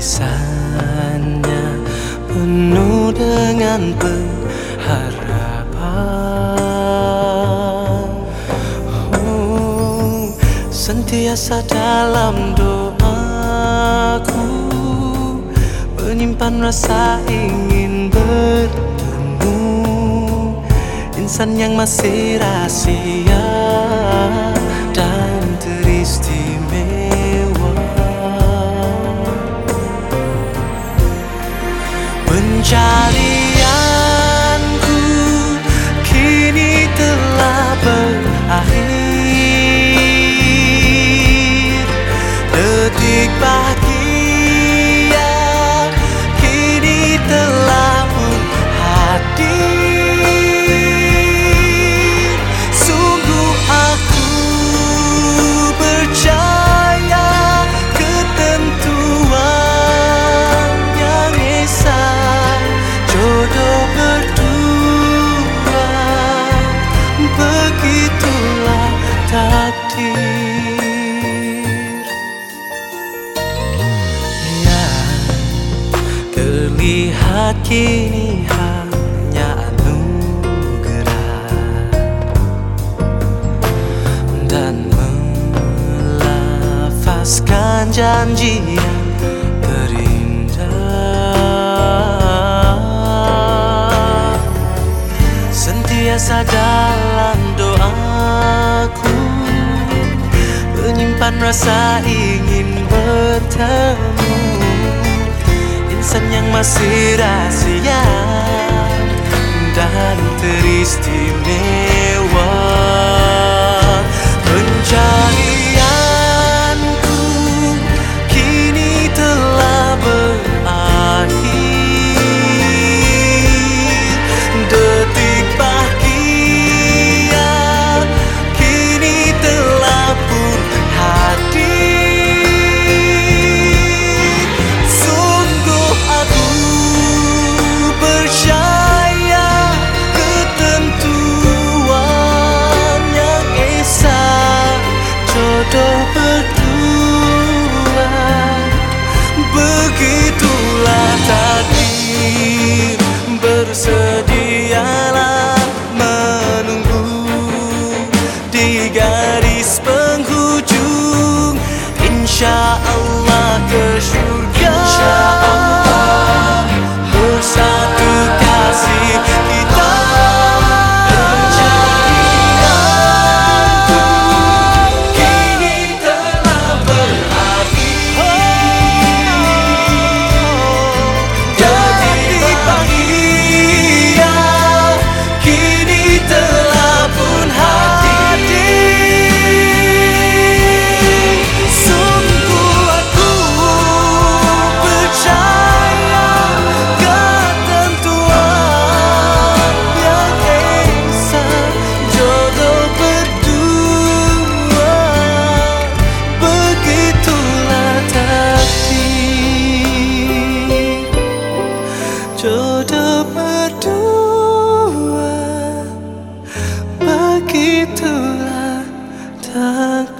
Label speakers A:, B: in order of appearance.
A: Rasanya penuh dengan pengharapan. Sentiasa dalam doaku menyimpan rasa ingin bertemu insan yang masih rahasia dan teristimewa. Pencarianku kini telah berakhir. Detik bahagia kini telah pun hadir. Sungguh aku percaya ketentuan yang esa, jodoh berdua, begitulah takdir. Terlihat kini hanya anugerah dan melafazkan janji yang terindah. Sentiasa dalam doaku menyimpan rasa ingin bertemu insan yang masih rahasia dan teristimewa. Pencarianku kini telah berakhir. Detik bahagia kini telah pun hadir. Sungguh aku percaya ketentuan yang esa, jodoh berdua, begitulah takdir. Bersedialah menunggu di garis penghujung, insya Allah ke surga. Bersatu kasih kita. Pencarianku kini telah berakhir. Detik bahagia kini telah pun hadir. Sungguh aku percaya ketentuan yang esa, jodoh berdua, begitulah takdir. Jodoh berdua, begitulah takdir.